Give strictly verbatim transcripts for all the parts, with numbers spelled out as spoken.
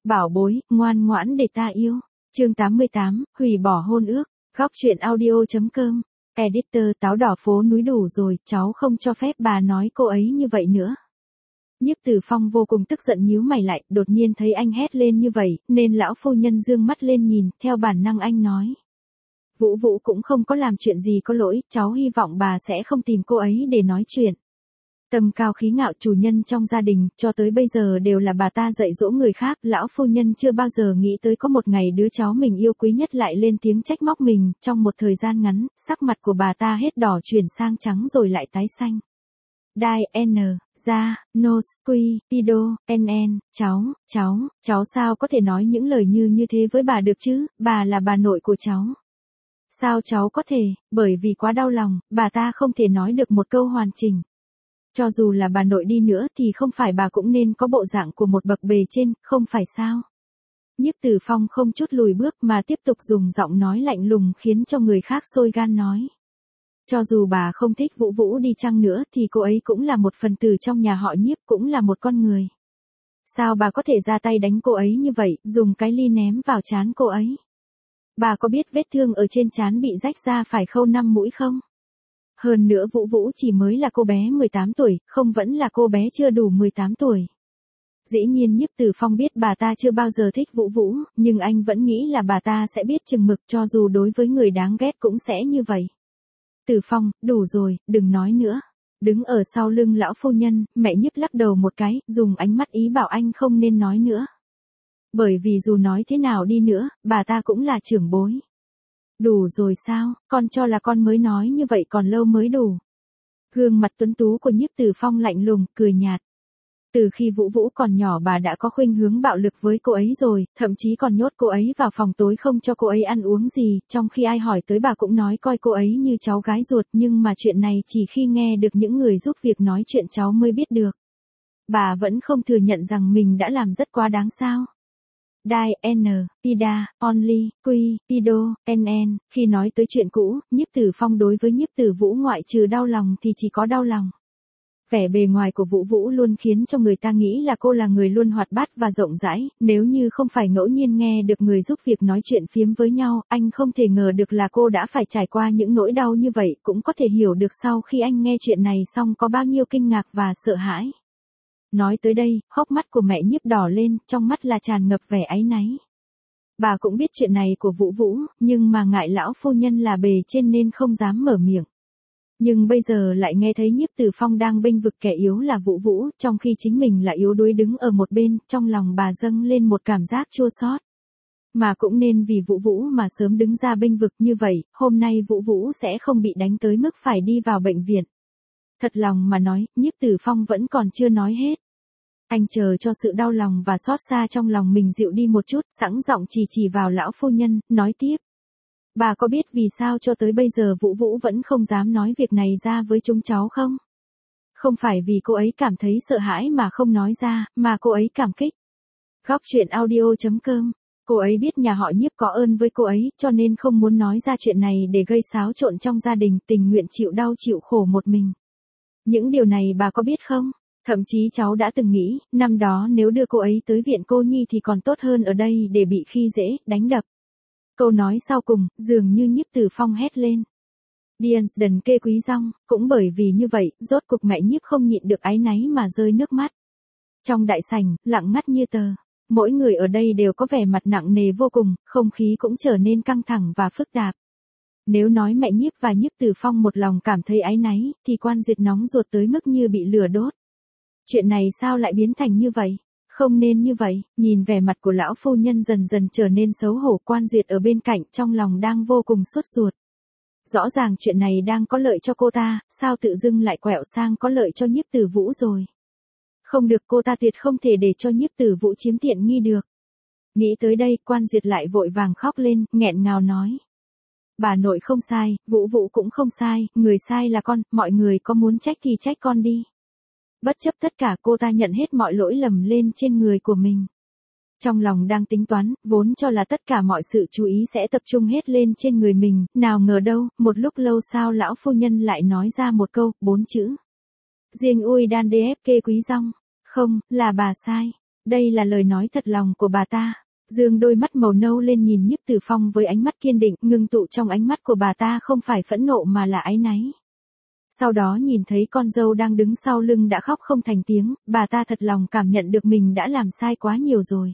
Bảo bối, ngoan ngoãn để ta yêu. Chương tám mươi tám, hủy bỏ hôn ước. Góc truyện audio.com. Editor táo đỏ phố núi đủ rồi, cháu không cho phép bà nói cô ấy như vậy nữa. Nhiếp Tử Phong vô cùng tức giận nhíu mày lại, đột nhiên thấy anh hét lên như vậy, nên lão phu nhân dương mắt lên nhìn, theo bản năng anh nói. Vũ Vũ cũng không có làm chuyện gì có lỗi, cháu hy vọng bà sẽ không tìm cô ấy để nói chuyện. Tầm cao khí ngạo chủ nhân trong gia đình, cho tới bây giờ đều là bà ta dạy dỗ người khác, lão phu nhân chưa bao giờ nghĩ tới có một ngày đứa cháu mình yêu quý nhất lại lên tiếng trách móc mình, trong một thời gian ngắn, sắc mặt của bà ta hết đỏ chuyển sang trắng rồi lại tái xanh. Đai, N, ra, Nos, Quy, Pido, N N, cháu, cháu, cháu sao có thể nói những lời như như thế với bà được chứ, bà là bà nội của cháu. Sao cháu có thể, bởi vì quá đau lòng, bà ta không thể nói được một câu hoàn chỉnh. Cho dù là bà nội đi nữa thì không phải bà cũng nên có bộ dạng của một bậc bề trên, không phải sao? Nhiếp Tử Phong không chút lùi bước mà tiếp tục dùng giọng nói lạnh lùng khiến cho người khác sôi gan nói. Cho dù bà không thích Vũ Vũ đi chăng nữa thì cô ấy cũng là một phần tử trong nhà họ Nhiếp, cũng là một con người. Sao bà có thể ra tay đánh cô ấy như vậy, dùng cái ly ném vào trán cô ấy? Bà có biết vết thương ở trên trán bị rách ra phải khâu năm mũi không? Hơn nữa Vũ Vũ chỉ mới là cô bé mười tám tuổi, không vẫn là cô bé chưa đủ mười tám tuổi. Dĩ nhiên Nhiếp Tử Phong biết bà ta chưa bao giờ thích Vũ Vũ, nhưng anh vẫn nghĩ là bà ta sẽ biết chừng mực, cho dù đối với người đáng ghét cũng sẽ như vậy. Tử Phong, đủ rồi, đừng nói nữa. Đứng ở sau lưng lão phu nhân, mẹ Nhiếp lắc đầu một cái, dùng ánh mắt ý bảo anh không nên nói nữa. Bởi vì dù nói thế nào đi nữa, bà ta cũng là trưởng bối. Đủ rồi sao, con cho là con mới nói như vậy còn lâu mới đủ. Gương mặt tuấn tú của Nhiếp Tử Phong lạnh lùng, cười nhạt. Từ khi Vũ Vũ còn nhỏ bà đã có khuynh hướng bạo lực với cô ấy rồi, thậm chí còn nhốt cô ấy vào phòng tối không cho cô ấy ăn uống gì, trong khi ai hỏi tới bà cũng nói coi cô ấy như cháu gái ruột, nhưng mà chuyện này chỉ khi nghe được những người giúp việc nói chuyện cháu mới biết được. Bà vẫn không thừa nhận rằng mình đã làm rất quá đáng sao. Đai, N, Pida, Only, Quy, Pido, N N, khi nói tới chuyện cũ, Nhiếp Tử Phong đối với Nhiếp Tử Vũ ngoại trừ đau lòng thì chỉ có đau lòng. Vẻ bề ngoài của Vũ Vũ luôn khiến cho người ta nghĩ là cô là người luôn hoạt bát và rộng rãi, nếu như không phải ngẫu nhiên nghe được người giúp việc nói chuyện phiếm với nhau, anh không thể ngờ được là cô đã phải trải qua những nỗi đau như vậy, cũng có thể hiểu được sau khi anh nghe chuyện này xong có bao nhiêu kinh ngạc và sợ hãi. Nói tới đây, hốc mắt của mẹ Nhiếp đỏ lên, trong mắt là tràn ngập vẻ áy náy. Bà cũng biết chuyện này của Vũ Vũ, nhưng mà ngại lão phu nhân là bề trên nên không dám mở miệng. Nhưng bây giờ lại nghe thấy Nhiếp Tử Phong đang bênh vực kẻ yếu là Vũ Vũ, trong khi chính mình là yếu đuối đứng ở một bên, trong lòng bà dâng lên một cảm giác chua xót. Mà cũng nên vì Vũ Vũ mà sớm đứng ra bênh vực như vậy, hôm nay Vũ Vũ sẽ không bị đánh tới mức phải đi vào bệnh viện. Thật lòng mà nói, Nhiếp Tử Phong vẫn còn chưa nói hết. Anh chờ cho sự đau lòng và xót xa trong lòng mình dịu đi một chút, sẵn giọng chỉ chỉ vào lão phu nhân, nói tiếp. Bà có biết vì sao cho tới bây giờ Vũ Vũ vẫn không dám nói việc này ra với chúng cháu không? Không phải vì cô ấy cảm thấy sợ hãi mà không nói ra, mà cô ấy cảm kích. Góc truyện audio.com. Cô ấy biết nhà họ Nhiếp có ơn với cô ấy, cho nên không muốn nói ra chuyện này để gây xáo trộn trong gia đình, tình nguyện chịu đau chịu khổ một mình. Những điều này bà có biết không? Thậm chí cháu đã từng nghĩ, năm đó nếu đưa cô ấy tới viện cô nhi thì còn tốt hơn ở đây để bị khi dễ, đánh đập. Câu nói sau cùng, dường như Nhiếp Tử Phong hét lên. Điens đần kê quý rong, cũng bởi vì như vậy, rốt cục mẹ Nhiếp không nhịn được áy náy mà rơi nước mắt. Trong đại sảnh, lặng ngắt như tờ. Mỗi người ở đây đều có vẻ mặt nặng nề vô cùng, không khí cũng trở nên căng thẳng và phức tạp. Nếu nói mẹ Nhiếp và Nhiếp Tử Phong một lòng cảm thấy áy náy, thì Quan Duyệt nóng ruột tới mức như bị lửa đốt. Chuyện này sao lại biến thành như vậy? Không nên như vậy, nhìn vẻ mặt của lão phu nhân dần dần trở nên xấu hổ, Quan Duyệt ở bên cạnh trong lòng đang vô cùng sốt ruột. Rõ ràng chuyện này đang có lợi cho cô ta, sao tự dưng lại quẹo sang có lợi cho Nhiếp Tử Vũ rồi? Không được, cô ta tuyệt không thể để cho Nhiếp Tử Vũ chiếm tiện nghi được. Nghĩ tới đây, Quan Duyệt lại vội vàng khóc lên, nghẹn ngào nói. Bà nội không sai, Vũ Vũ cũng không sai, người sai là con, mọi người có muốn trách thì trách con đi. Bất chấp tất cả cô ta nhận hết mọi lỗi lầm lên trên người của mình. Trong lòng đang tính toán, vốn cho là tất cả mọi sự chú ý sẽ tập trung hết lên trên người mình, nào ngờ đâu, một lúc lâu sau lão phu nhân lại nói ra một câu, bốn chữ. Riêng ui đan đê ép kê quý rong. Không, là bà sai. Đây là lời nói thật lòng của bà ta. Dương đôi mắt màu nâu lên nhìn Nhiếp Tử Phong với ánh mắt kiên định, ngưng tụ trong ánh mắt của bà ta không phải phẫn nộ mà là áy náy. Sau đó nhìn thấy con dâu đang đứng sau lưng đã khóc không thành tiếng, bà ta thật lòng cảm nhận được mình đã làm sai quá nhiều rồi.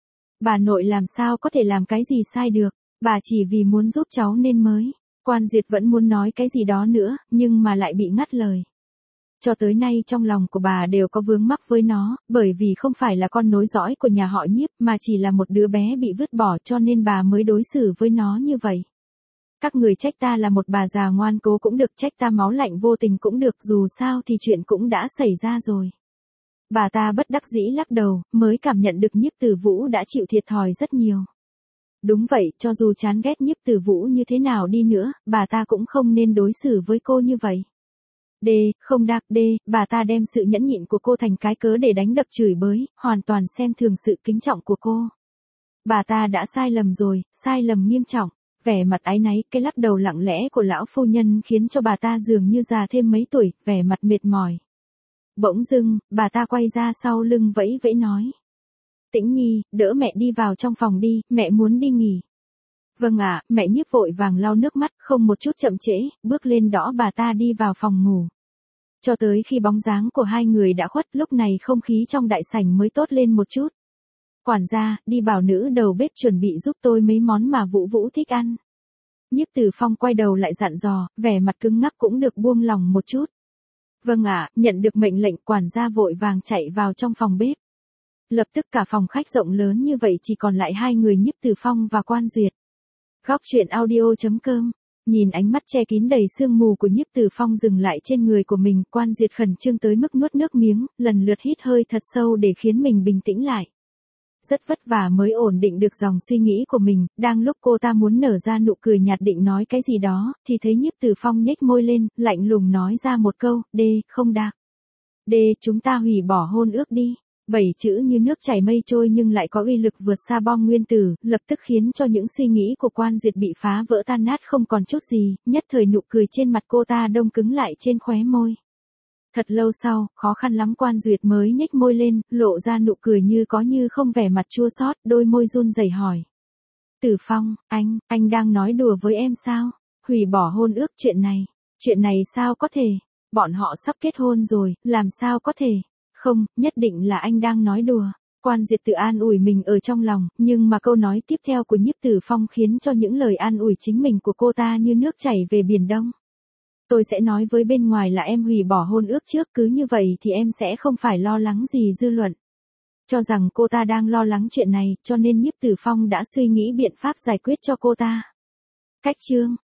Bà nội làm sao có thể làm cái gì sai được, bà chỉ vì muốn giúp cháu nên mới. Quan Duyệt vẫn muốn nói cái gì đó nữa, nhưng mà lại bị ngắt lời. Cho tới nay trong lòng của bà đều có vướng mắc với nó, bởi vì không phải là con nối dõi của nhà họ Nhiếp mà chỉ là một đứa bé bị vứt bỏ cho nên bà mới đối xử với nó như vậy. Các người trách ta là một bà già ngoan cố cũng được, trách ta máu lạnh vô tình cũng được, dù sao thì chuyện cũng đã xảy ra rồi. Bà ta bất đắc dĩ lắc đầu, mới cảm nhận được Nhiếp Tử Vũ đã chịu thiệt thòi rất nhiều. Đúng vậy, cho dù chán ghét Nhiếp Tử Vũ như thế nào đi nữa, bà ta cũng không nên đối xử với cô như vậy. D, không đạc D, bà ta đem sự nhẫn nhịn của cô thành cái cớ để đánh đập chửi bới, hoàn toàn xem thường sự kính trọng của cô. Bà ta đã sai lầm rồi, sai lầm nghiêm trọng. Vẻ mặt áy náy, cái lắc đầu lặng lẽ của lão phu nhân khiến cho bà ta dường như già thêm mấy tuổi, vẻ mặt mệt mỏi. Bỗng dưng, bà ta quay ra sau lưng vẫy vẫy nói. Tĩnh Nhi, đỡ mẹ đi vào trong phòng đi, mẹ muốn đi nghỉ. Vâng ạ, mẹ Nhiếp vội vàng lau nước mắt, không một chút chậm trễ, bước lên đỡ bà ta đi vào phòng ngủ. Cho tới khi bóng dáng của hai người đã khuất, lúc này không khí trong đại sảnh mới tốt lên một chút. Quản gia, đi bảo nữ đầu bếp chuẩn bị giúp tôi mấy món mà Vũ Vũ thích ăn. Nhiếp Tử Phong quay đầu lại dặn dò, vẻ mặt cứng ngắc cũng được buông lòng một chút. Vâng ạ, nhận được mệnh lệnh, quản gia vội vàng chạy vào trong phòng bếp. Lập tức cả phòng khách rộng lớn như vậy chỉ còn lại hai người Nhiếp Tử Phong và Quan Duyệt. Góc truyện audio chấm com. Nhìn ánh mắt che kín đầy sương mù của Nhiếp Tử Phong dừng lại trên người của mình, Quan Duyệt khẩn trương tới mức nuốt nước miếng, lần lượt hít hơi thật sâu để khiến mình bình tĩnh lại. Rất vất vả mới ổn định được dòng suy nghĩ của mình, đang lúc cô ta muốn nở ra nụ cười nhạt định nói cái gì đó, thì thấy Nhiếp Tử Phong nhếch môi lên, lạnh lùng nói ra một câu, D, không đạc. D, chúng ta hủy bỏ hôn ước đi. Bảy chữ như nước chảy mây trôi nhưng lại có uy lực vượt xa bom nguyên tử, lập tức khiến cho những suy nghĩ của Quan Duyệt bị phá vỡ tan nát không còn chút gì, nhất thời nụ cười trên mặt cô ta đông cứng lại trên khóe môi. Thật lâu sau, khó khăn lắm Quan Duyệt mới nhếch môi lên, lộ ra nụ cười như có như không, vẻ mặt chua xót, đôi môi run rẩy hỏi. Tử Phong, anh, anh đang nói đùa với em sao? Hủy bỏ hôn ước, chuyện này, chuyện này sao có thể? Bọn họ sắp kết hôn rồi, làm sao có thể? Không, nhất định là anh đang nói đùa. Quan Duyệt tự an ủi mình ở trong lòng, nhưng mà câu nói tiếp theo của Nhiếp Tử Phong khiến cho những lời an ủi chính mình của cô ta như nước chảy về biển đông. Tôi sẽ nói với bên ngoài là em hủy bỏ hôn ước trước, cứ như vậy thì em sẽ không phải lo lắng gì dư luận. Cho rằng cô ta đang lo lắng chuyện này, cho nên Nhiếp Tử Phong đã suy nghĩ biện pháp giải quyết cho cô ta. Cách chương